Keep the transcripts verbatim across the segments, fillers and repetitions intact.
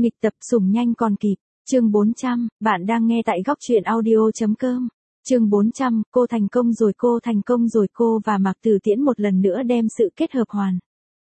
Nghịch tập sủng nhanh còn kịp. Chương bốn trăm, bạn đang nghe tại góc truyện audio chấm com. Chương bốn trăm, cô thành công rồi cô thành công rồi cô và Mạc Tử Tiễn một lần nữa đem sự kết hợp hoàn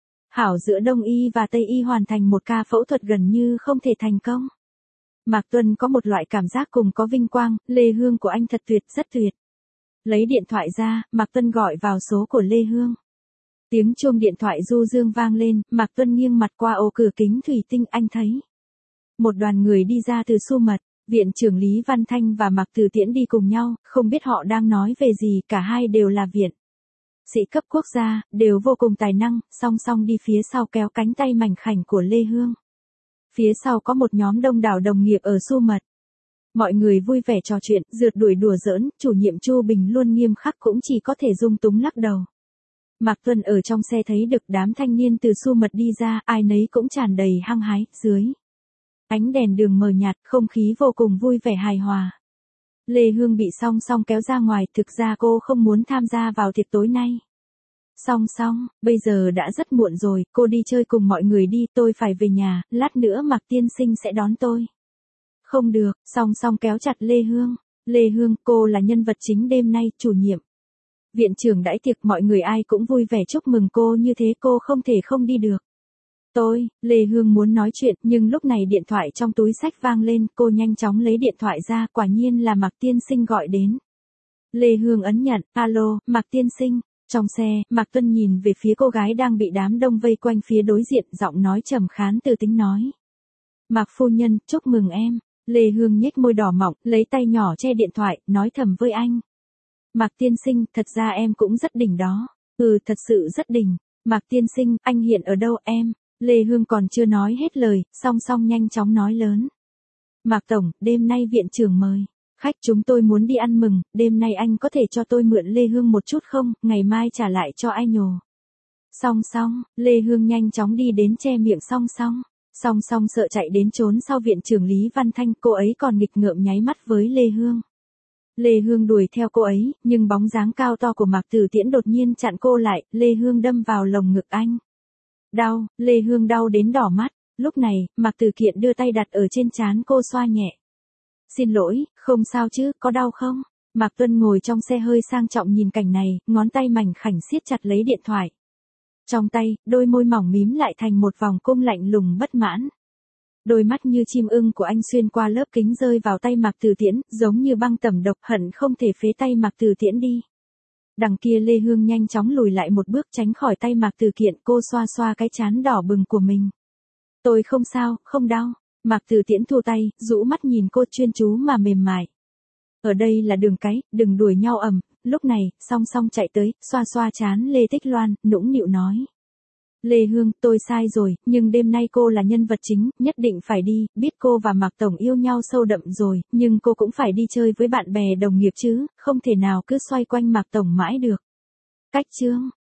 hảo giữa Đông y và Tây y hoàn thành một ca phẫu thuật gần như không thể thành công. Mạc Tuân có một loại cảm giác cùng có vinh quang, Lê Hương của anh thật tuyệt, rất tuyệt. Lấy điện thoại ra, Mạc Tuân gọi vào số của Lê Hương. Tiếng chuông điện thoại du dương vang lên, Mạc Tuân nghiêng mặt qua ô cửa kính thủy tinh, anh thấy một đoàn người đi ra từ Xu Mật. Viện trưởng Lý Văn Thanh và Mạc Tử Tiễn đi cùng nhau, không biết họ đang nói về gì, cả hai đều là viện sĩ cấp quốc gia, đều vô cùng tài năng, song song đi phía sau kéo cánh tay mảnh khảnh của Lê Hương. Phía sau có một nhóm đông đảo đồng nghiệp ở Xu Mật. Mọi người vui vẻ trò chuyện, rượt đuổi đùa giỡn, chủ nhiệm Chu Bình luôn nghiêm khắc cũng chỉ có thể dung túng lắc đầu. Mạc Tuân ở trong xe thấy được đám thanh niên từ Xu Mật đi ra, ai nấy cũng tràn đầy hăng hái, dưới ánh đèn đường mờ nhạt, không khí vô cùng vui vẻ hài hòa. Lê Hương bị Song Song kéo ra ngoài, thực ra cô không muốn tham gia vào tiệc tối nay. Song Song, bây giờ đã rất muộn rồi, cô đi chơi cùng mọi người đi, tôi phải về nhà, lát nữa Mạc tiên sinh sẽ đón tôi. Không được, Song Song kéo chặt Lê Hương. Lê Hương, cô là nhân vật chính đêm nay, chủ nhiệm viện trưởng đãi tiệc, mọi người ai cũng vui vẻ chúc mừng cô như thế, cô không thể không đi được. Tôi, Lê Hương muốn nói chuyện, nhưng lúc này điện thoại trong túi xách vang lên, cô nhanh chóng lấy điện thoại ra, quả nhiên là Mạc tiên sinh gọi đến. Lê Hương ấn nhận, alo, Mạc tiên sinh. Trong xe, Mạc Tuân nhìn về phía cô gái đang bị đám đông vây quanh phía đối diện, giọng nói trầm khán từ tính nói. Mạc phu nhân, chúc mừng em. Lê Hương nhếch môi đỏ mọng, lấy tay nhỏ che điện thoại, nói thầm với anh. Mạc tiên sinh, thật ra em cũng rất đỉnh đó. Ừ, thật sự rất đỉnh. Mạc tiên sinh, anh hiện ở đâu em? Lê Hương còn chưa nói hết lời, Song Song nhanh chóng nói lớn. Mạc tổng, đêm nay viện trưởng mời khách, chúng tôi muốn đi ăn mừng, đêm nay anh có thể cho tôi mượn Lê Hương một chút không, ngày mai trả lại cho ai nhổ. Song Song, Lê Hương nhanh chóng đi đến che miệng Song Song. Song Song sợ chạy đến trốn sau viện trưởng Lý Văn Thanh, cô ấy còn nghịch ngợm nháy mắt với Lê Hương. Lê Hương đuổi theo cô ấy, nhưng bóng dáng cao to của Mạc Tử Tiễn đột nhiên chặn cô lại, Lê Hương đâm vào lồng ngực anh. Đau, Lê Hương đau đến đỏ mắt. Lúc này, Mạc Tử Kiện đưa tay đặt ở trên trán cô xoa nhẹ. Xin lỗi, không sao chứ, có đau không? Mạc Tuân ngồi trong xe hơi sang trọng nhìn cảnh này, ngón tay mảnh khảnh siết chặt lấy điện thoại. Trong tay, đôi môi mỏng mím lại thành một vòng cung lạnh lùng bất mãn. Đôi mắt như chim ưng của anh xuyên qua lớp kính rơi vào tay Mạc Tử Tiễn, giống như băng tẩm độc, hận không thể phế tay Mạc Tử Tiễn đi. Đằng kia Lê Hương nhanh chóng lùi lại một bước tránh khỏi tay Mạc Tử Kiện, cô xoa xoa cái trán đỏ bừng của mình. Tôi không sao, không đau. Mạc Tử Tiễn thu tay, rũ mắt nhìn cô chuyên chú mà mềm mại. Ở đây là đường cái, đừng đuổi nhau ầm. Lúc này, Song Song chạy tới, xoa xoa trán Lê Tích Loan, nũng nịu nói. Lê Hương, tôi sai rồi, nhưng đêm nay cô là nhân vật chính, nhất định phải đi, biết cô và Mạc Tổng yêu nhau sâu đậm rồi, nhưng cô cũng phải đi chơi với bạn bè đồng nghiệp chứ, không thể nào cứ xoay quanh Mạc Tổng mãi được. Cách chương,